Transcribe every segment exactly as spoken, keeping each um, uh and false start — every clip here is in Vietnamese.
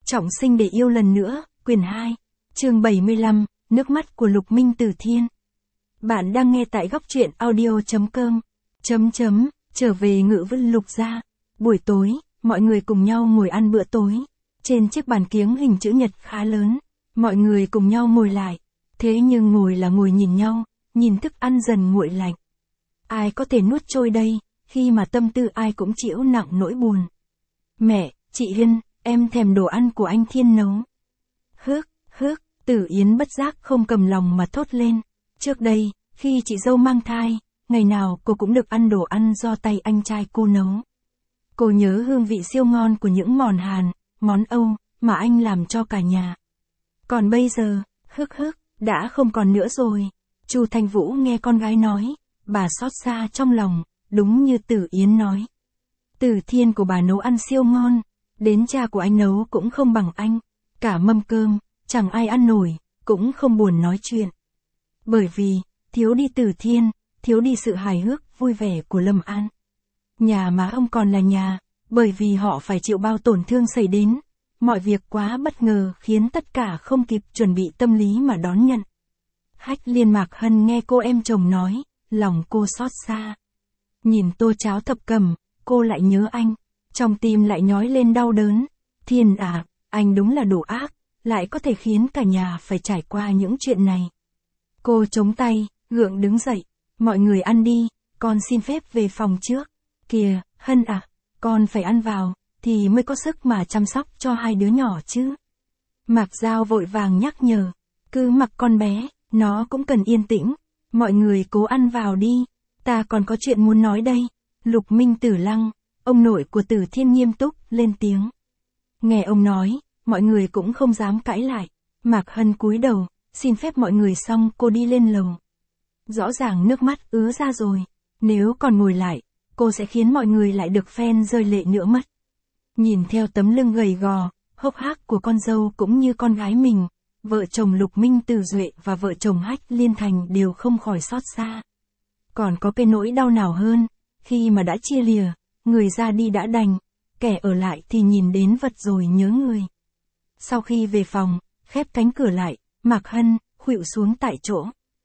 Trọng sinh để yêu lần nữa, quyển hai, chương bảy mươi lăm, nước mắt của Lục Minh Tử Thiên. Bạn đang nghe tại góc truyện audio.com. Chấm chấm, trở về Ngự Vân Lục gia. Buổi tối, mọi người cùng nhau ngồi ăn bữa tối. Trên chiếc bàn kiếng hình chữ nhật khá lớn, mọi người cùng nhau ngồi lại. Thế nhưng ngồi là ngồi nhìn nhau, nhìn thức ăn dần nguội lạnh. Ai có thể nuốt trôi đây, khi mà tâm tư ai cũng chịu nặng nỗi buồn. Mẹ, chị Hiên, em thèm đồ ăn của anh Thiên nấu. Hước, hước, Tử Yến bất giác không cầm lòng mà thốt lên. Trước đây, khi chị dâu mang thai, ngày nào cô cũng được ăn đồ ăn do tay anh trai cô nấu. Cô nhớ hương vị siêu ngon của những món Hàn, món Âu, mà anh làm cho cả nhà. Còn bây giờ, hước hước, đã không còn nữa rồi. Chu Thanh Vũ nghe con gái nói, bà xót xa trong lòng, đúng như Tử Yến nói. Tử Thiên của bà nấu ăn siêu ngon, đến cha của anh nấu cũng không bằng anh. Cả mâm cơm, chẳng ai ăn nổi, cũng không buồn nói chuyện. Bởi vì, thiếu đi Tử Thiên, thiếu đi sự hài hước, vui vẻ của Lâm An. Nhà má ông còn là nhà, bởi vì họ phải chịu bao tổn thương xảy đến. Mọi việc quá bất ngờ khiến tất cả không kịp chuẩn bị tâm lý mà đón nhận. Hách Liên Mạc Hân nghe cô em chồng nói, lòng cô xót xa. Nhìn tô cháo thập cẩm, cô lại nhớ anh, trong tim lại nhói lên đau đớn. Thiên à, anh đúng là đủ ác, lại có thể khiến cả nhà phải trải qua những chuyện này. Cô chống tay, gượng đứng dậy, mọi người ăn đi, con xin phép về phòng trước. Kìa, Hân à, con phải ăn vào, thì mới có sức mà chăm sóc cho hai đứa nhỏ chứ. Mạc Giao vội vàng nhắc nhở, cứ mặc con bé, nó cũng cần yên tĩnh, mọi người cố ăn vào đi, ta còn có chuyện muốn nói đây. Lục Minh Tử Lăng, ông nội của Tử Thiên nghiêm túc, lên tiếng. Nghe ông nói, mọi người cũng không dám cãi lại. Mạc Hân cúi đầu, xin phép mọi người xong cô đi lên lầu. Rõ ràng nước mắt ứa ra rồi, nếu còn ngồi lại, cô sẽ khiến mọi người lại được phen rơi lệ nữa mất. Nhìn theo tấm lưng gầy gò, hốc hác của con dâu cũng như con gái mình, vợ chồng Lục Minh Tử Duệ và vợ chồng Hách Liên Thành đều không khỏi xót xa. Còn có cái nỗi đau nào hơn, khi mà đã chia lìa, người ra đi đã đành, kẻ ở lại thì nhìn đến vật rồi nhớ người. Sau khi về phòng, khép cánh cửa lại, Mạc Hân khuỵu xuống tại chỗ.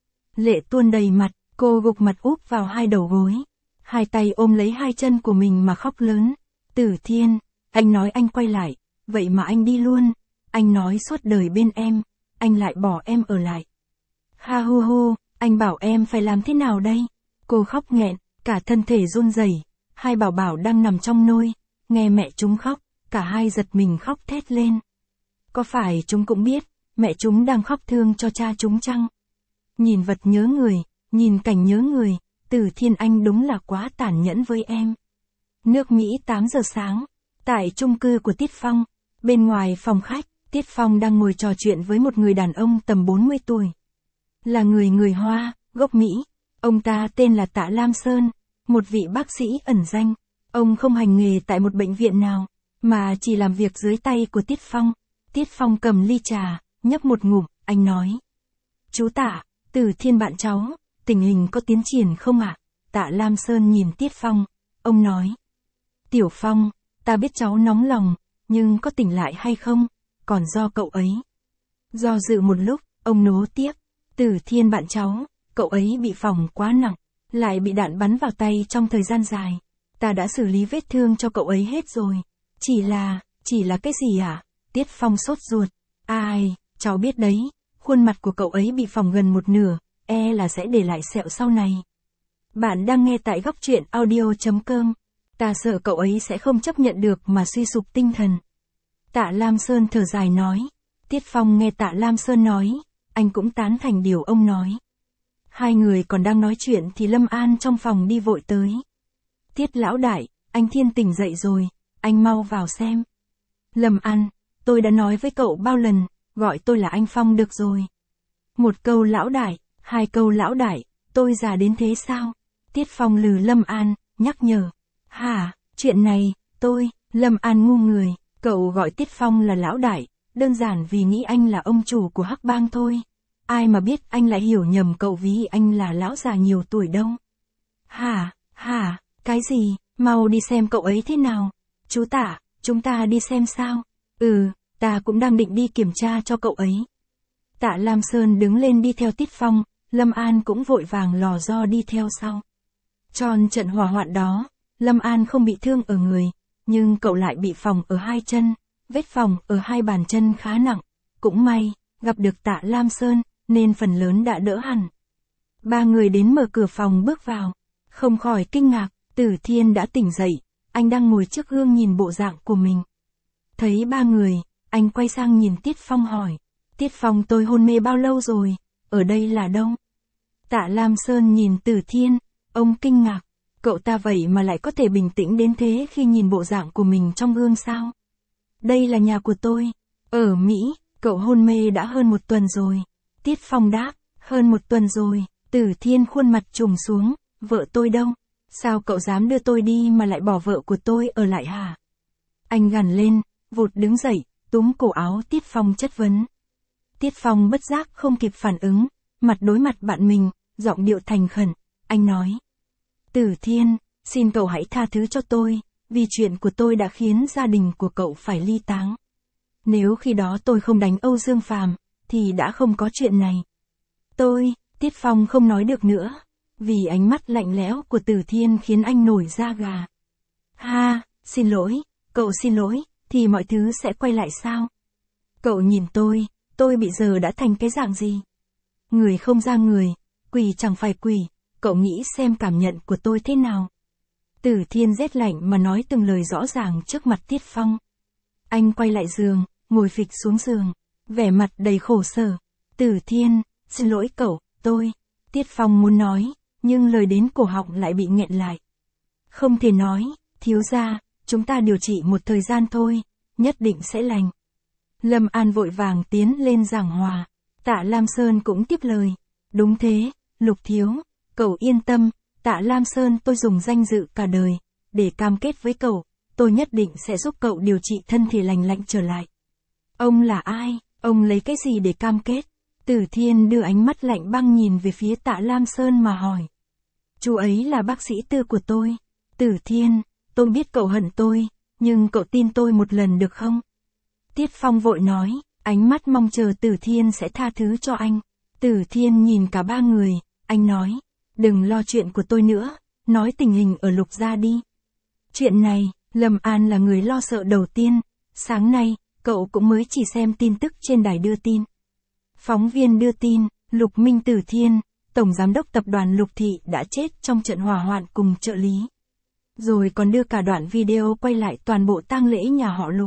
Lệ tuôn đầy mặt, cô gục mặt úp vào hai đầu gối, hai tay ôm lấy hai chân của mình mà khóc lớn. Tử Thiên, anh nói anh quay lại, vậy mà anh đi luôn. Anh nói suốt đời bên em, anh lại bỏ em ở lại. Ha hu hu, anh bảo em phải làm thế nào đây? Cô khóc nghẹn, cả thân thể run rẩy. Hai bảo bảo đang nằm trong nôi, nghe mẹ chúng khóc, cả hai giật mình khóc thét lên. Có phải chúng cũng biết, mẹ chúng đang khóc thương cho cha chúng chăng? Nhìn vật nhớ người, nhìn cảnh nhớ người, Tử Thiên anh đúng là quá tàn nhẫn với em. Nước Mỹ tám giờ sáng, tại chung cư của Tiết Phong, bên ngoài phòng khách, Tiết Phong đang ngồi trò chuyện với một người đàn ông tầm bốn mươi tuổi. Là người người Hoa, gốc Mỹ, ông ta tên là Tạ Lam Sơn, một vị bác sĩ ẩn danh. Ông không hành nghề tại một bệnh viện nào, mà chỉ làm việc dưới tay của Tiết Phong. Tiết Phong cầm ly trà, nhấp một ngụm, anh nói. Chú Tạ, Tử Thiên bạn cháu, tình hình có tiến triển không ạ? Tạ Lam Sơn nhìn Tiết Phong, ông nói. Tiểu Phong, ta biết cháu nóng lòng, nhưng có tỉnh lại hay không, còn do cậu ấy. Do dự một lúc, ông nối tiếp. Tử Thiên bạn cháu, cậu ấy bị phỏng quá nặng, lại bị đạn bắn vào tay trong thời gian dài. Ta đã xử lý vết thương cho cậu ấy hết rồi. Chỉ là, chỉ là cái gì ạ? À? Tiết Phong sốt ruột. Ai, cháu biết đấy, khuôn mặt của cậu ấy bị phỏng gần một nửa, e là sẽ để lại sẹo sau này. Bạn đang nghe tại góc truyện audio.com. Ta sợ cậu ấy sẽ không chấp nhận được mà suy sụp tinh thần. Tạ Lam Sơn thở dài nói. Tiết Phong nghe Tạ Lam Sơn nói, anh cũng tán thành điều ông nói. Hai người còn đang nói chuyện thì Lâm An trong phòng đi vội tới. Tiết lão đại, anh Thiên tỉnh dậy rồi, anh mau vào xem. Lâm An, tôi đã nói với cậu bao lần, gọi tôi là anh Phong được rồi. Một câu lão đại, hai câu lão đại, tôi già đến thế sao? Tiết Phong lừ Lâm An, nhắc nhở. Hả, chuyện này, tôi, Lâm An ngu người, cậu gọi Tiết Phong là lão đại, đơn giản vì nghĩ anh là ông chủ của Hắc Bang thôi. Ai mà biết anh lại hiểu nhầm cậu vì anh là lão già nhiều tuổi đâu. Hả, hả, cái gì, mau đi xem cậu ấy thế nào. Chú Tạ, chúng ta đi xem sao? Ừ, Ta cũng đang định đi kiểm tra cho cậu ấy. Tạ Lam Sơn đứng lên đi theo Tiết Phong, Lâm An cũng vội vàng lò do đi theo sau. Tròn trận hỏa hoạn đó, Lâm An không bị thương ở người, nhưng cậu lại bị phỏng ở hai chân, vết phỏng ở hai bàn chân khá nặng. Cũng may, gặp được Tạ Lam Sơn, nên phần lớn đã đỡ hẳn. Ba người đến mở cửa phòng bước vào, không khỏi kinh ngạc, Tử Thiên đã tỉnh dậy, anh đang ngồi trước gương nhìn bộ dạng của mình. Thấy ba người, anh quay sang nhìn Tiết Phong hỏi, Tiết Phong tôi hôn mê bao lâu rồi, ở đây là đâu? Tạ Lam Sơn nhìn Tử Thiên, ông kinh ngạc, cậu ta vậy mà lại có thể bình tĩnh đến thế khi nhìn bộ dạng của mình trong gương sao? Đây là nhà của tôi, ở Mỹ, cậu hôn mê đã hơn một tuần rồi. Tiết Phong đáp, hơn một tuần rồi. Tử Thiên khuôn mặt trùng xuống, vợ tôi đâu? Sao cậu dám đưa tôi đi mà lại bỏ vợ của tôi ở lại hả? Anh gằn lên, vụt đứng dậy, túm cổ áo Tiết Phong chất vấn. Tiết Phong bất giác không kịp phản ứng, mặt đối mặt bạn mình, giọng điệu thành khẩn, anh nói. Tử Thiên, xin cậu hãy tha thứ cho tôi, vì chuyện của tôi đã khiến gia đình của cậu phải ly táng. Nếu khi đó tôi không đánh Âu Dương Phàm, thì đã không có chuyện này. Tôi, Tiết Phong không nói được nữa, vì ánh mắt lạnh lẽo của Tử Thiên khiến anh nổi da gà. Ha, xin lỗi, cậu xin lỗi, thì mọi thứ sẽ quay lại sao? Cậu nhìn tôi, tôi bị giờ đã thành cái dạng gì? Người không ra người, quỷ chẳng phải quỷ, cậu nghĩ xem cảm nhận của tôi thế nào? Tử Thiên rét lạnh mà nói từng lời rõ ràng trước mặt Tiết Phong. Anh quay lại giường, ngồi phịch xuống giường, vẻ mặt đầy khổ sở. Tử Thiên, xin lỗi cậu, tôi. Tiết Phong muốn nói, nhưng lời đến cổ họng lại bị nghẹn lại. Không thể nói, thiếu gia, chúng ta điều trị một thời gian thôi, nhất định sẽ lành. Lâm An vội vàng tiến lên giảng hòa. Tạ Lam Sơn cũng tiếp lời. Đúng thế, Lục thiếu, cậu yên tâm, Tạ Lam Sơn tôi dùng danh dự cả đời, để cam kết với cậu, tôi nhất định sẽ giúp cậu điều trị thân thể lành lạnh trở lại. Ông là ai, ông lấy cái gì để cam kết? Tử Thiên đưa ánh mắt lạnh băng nhìn về phía Tạ Lam Sơn mà hỏi. Chú ấy là bác sĩ tư của tôi. Tử Thiên, tôi biết cậu hận tôi, nhưng cậu tin tôi một lần được không? Tiết Phong vội nói, ánh mắt mong chờ Tử Thiên sẽ tha thứ cho anh. Tử Thiên nhìn cả ba người, anh nói, đừng lo chuyện của tôi nữa, nói tình hình ở Lục gia đi. Chuyện này, Lâm An là người lo sợ đầu tiên, sáng nay, cậu cũng mới chỉ xem tin tức trên đài đưa tin. Phóng viên đưa tin, Lục Minh Tử Thiên, Tổng Giám đốc Tập đoàn Lục Thị đã chết trong trận hỏa hoạn cùng trợ lý. Rồi còn đưa cả đoạn video quay lại toàn bộ tang lễ nhà họ Lục.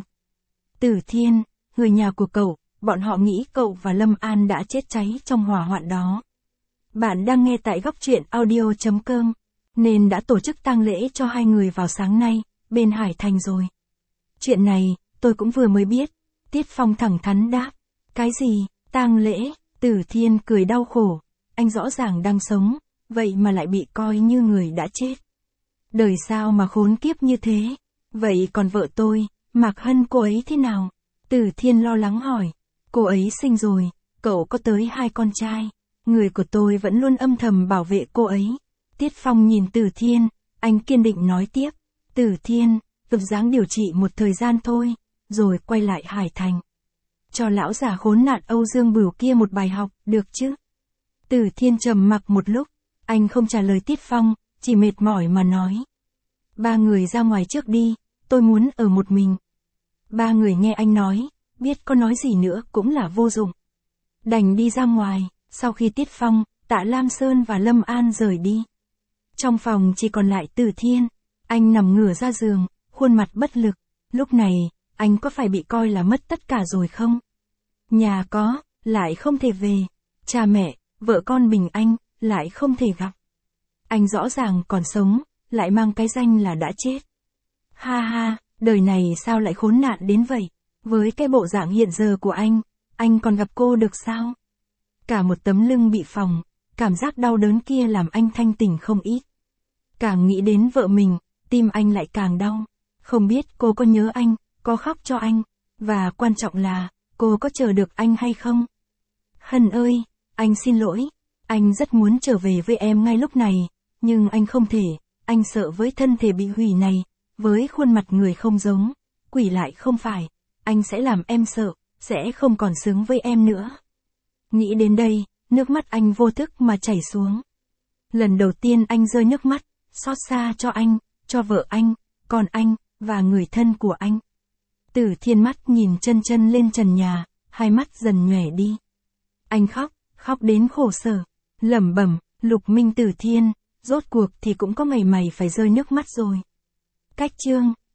Tử Thiên, người nhà của cậu, bọn họ nghĩ cậu và Lâm An đã chết cháy trong hỏa hoạn đó. Bạn đang nghe tại góc truyện audio chấm com, nên đã tổ chức tang lễ cho hai người vào sáng nay, bên Hải Thành rồi. Chuyện này, tôi cũng vừa mới biết. Tiết Phong thẳng thắn đáp. Cái gì, tang lễ? Tử Thiên cười đau khổ. Anh rõ ràng đang sống, vậy mà lại bị coi như người đã chết. Đời sao mà khốn kiếp như thế? Vậy còn vợ tôi, Mạc Hân cô ấy thế nào? Tử Thiên lo lắng hỏi. Cô ấy sinh rồi, cậu có tới hai con trai. Người của tôi vẫn luôn âm thầm bảo vệ cô ấy. Tiết Phong nhìn Tử Thiên, anh kiên định nói tiếp. Tử Thiên, tập dáng điều trị một thời gian thôi, rồi quay lại Hải Thành. Cho lão già khốn nạn Âu Dương Bửu kia một bài học, được chứ? Tử Thiên trầm mặc một lúc, anh không trả lời Tiết Phong, chỉ mệt mỏi mà nói. Ba người ra ngoài trước đi, tôi muốn ở một mình. Ba người nghe anh nói, biết có nói gì nữa cũng là vô dụng. Đành đi ra ngoài, sau khi Tiết Phong, Tạ Lam Sơn và Lâm An rời đi. Trong phòng chỉ còn lại Tử Thiên, anh nằm ngửa ra giường, khuôn mặt bất lực. Lúc này, anh có phải bị coi là mất tất cả rồi không? Nhà có, lại không thể về. Cha mẹ, vợ con Bình Anh, lại không thể gặp. Anh rõ ràng còn sống, lại mang cái danh là đã chết. Ha ha, đời này sao lại khốn nạn đến vậy? Với cái bộ dạng hiện giờ của anh, anh còn gặp cô được sao? Cả một tấm lưng bị phỏng, cảm giác đau đớn kia làm anh thanh tỉnh không ít. Càng nghĩ đến vợ mình, tim anh lại càng đau. Không biết cô có nhớ anh, có khóc cho anh, và quan trọng là, cô có chờ được anh hay không? Hân ơi, anh xin lỗi, anh rất muốn trở về với em ngay lúc này, nhưng anh không thể, anh sợ với thân thể bị hủy này, với khuôn mặt người không giống, quỷ lại không phải, anh sẽ làm em sợ, sẽ không còn xứng với em nữa. Nghĩ đến đây, nước mắt anh vô thức mà chảy xuống. Lần đầu tiên anh rơi nước mắt, xót xa cho anh, cho vợ anh, con anh, và người thân của anh. Tử Thiên mắt nhìn chân chân lên trần nhà, hai mắt dần nhòe đi. Anh khóc, khóc đến khổ sở, lẩm bẩm, Lục Minh Tử Thiên, rốt cuộc thì cũng có ngày mày phải rơi nước mắt rồi. Cách chương